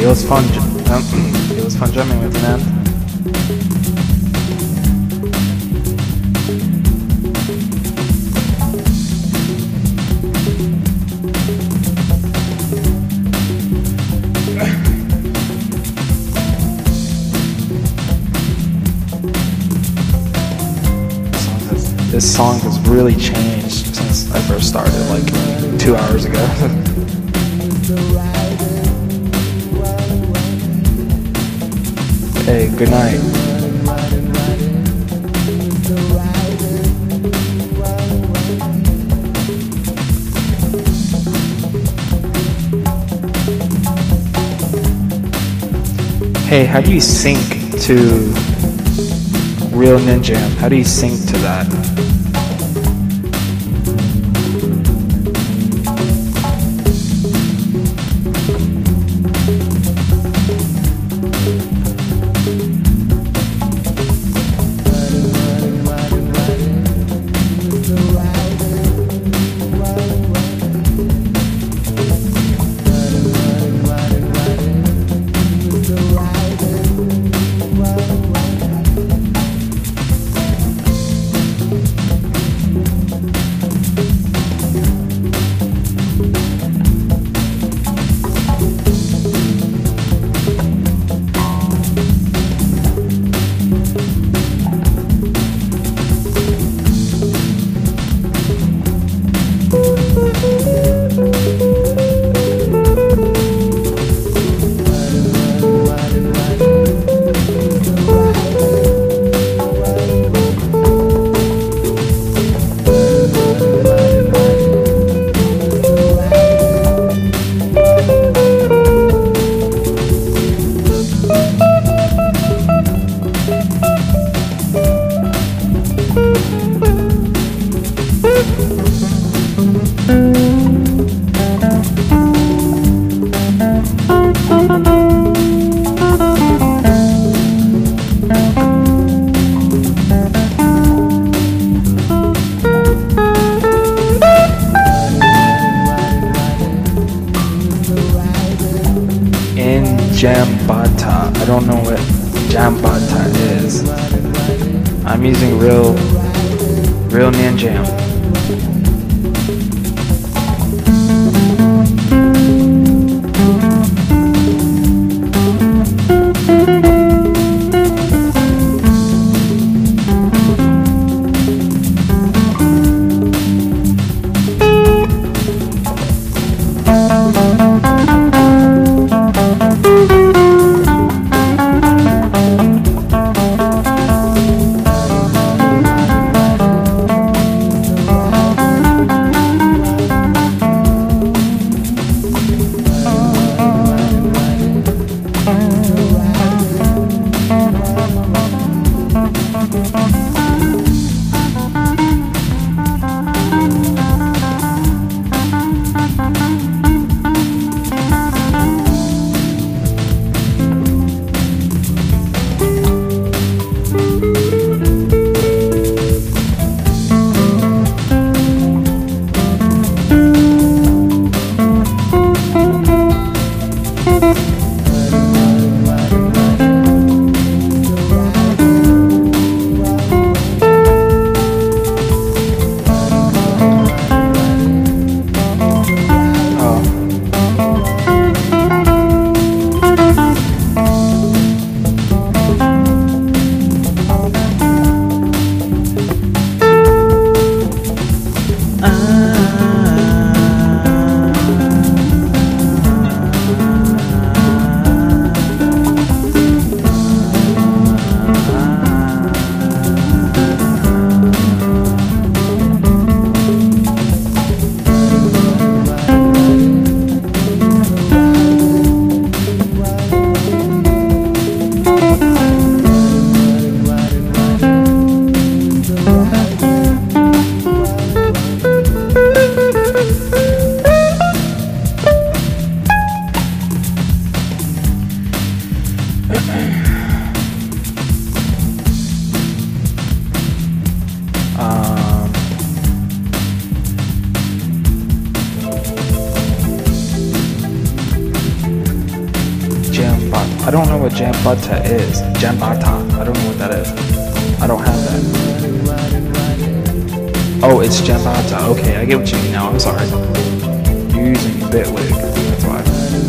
it was fun. It was fun jamming with you, man. This song has really changed since I first started, like 2 hours ago. Hey, good night. Hey, how do you sync to Real Ninja? How do you sync to that? Jambata. I don't know what Jambata is. I'm using Real Ninja. I don't know what Jambata is. Jambata. I don't know what that is. I don't have that. Oh, it's Jambata. Okay, I get what you mean now. I'm sorry. You're using Bitwig. That's why.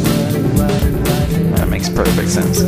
That makes perfect sense.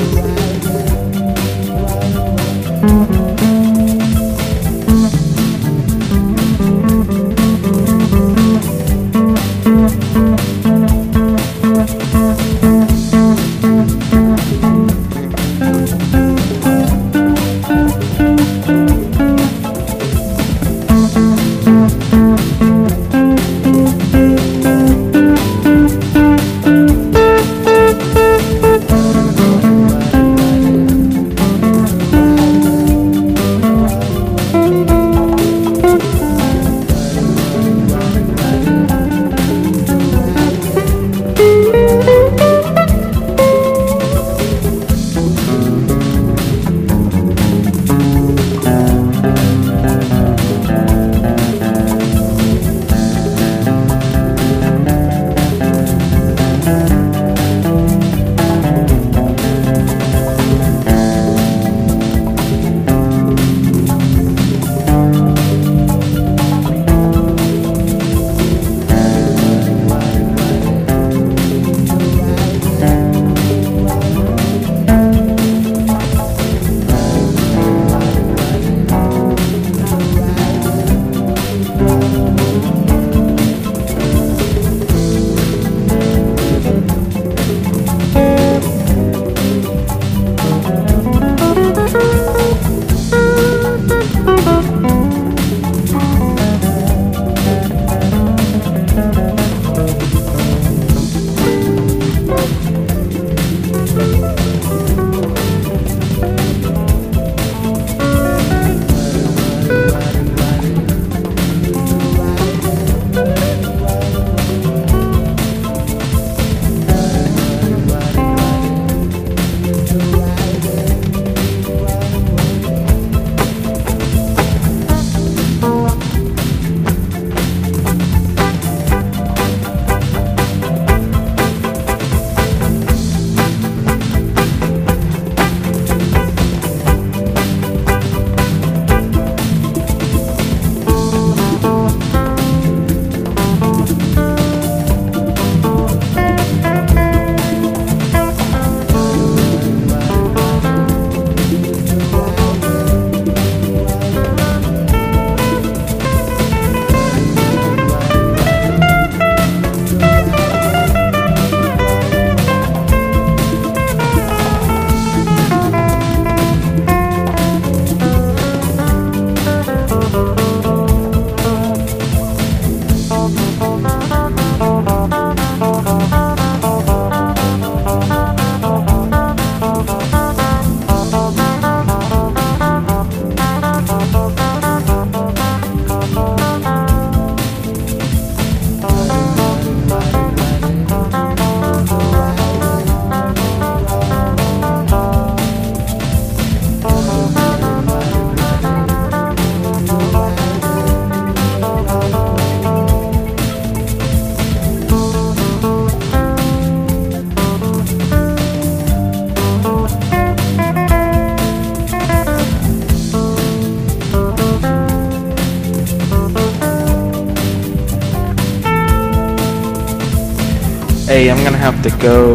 Hey, I'm gonna have to go.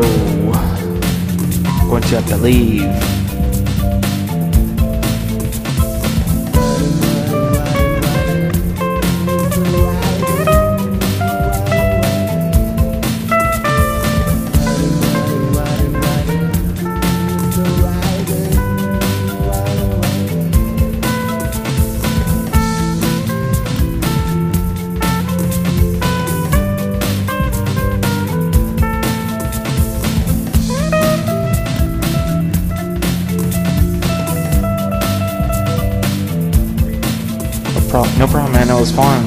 I'm going to have to leave. No problem, man. It was fun.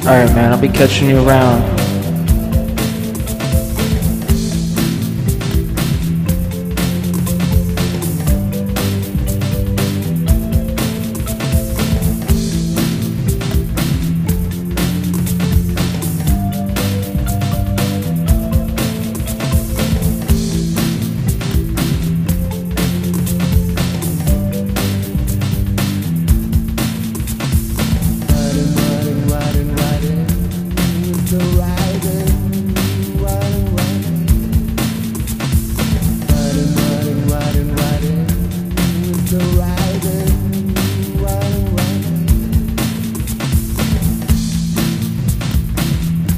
Alright, man, I'll be catching you around. Riding, riding, riding, riding the ride.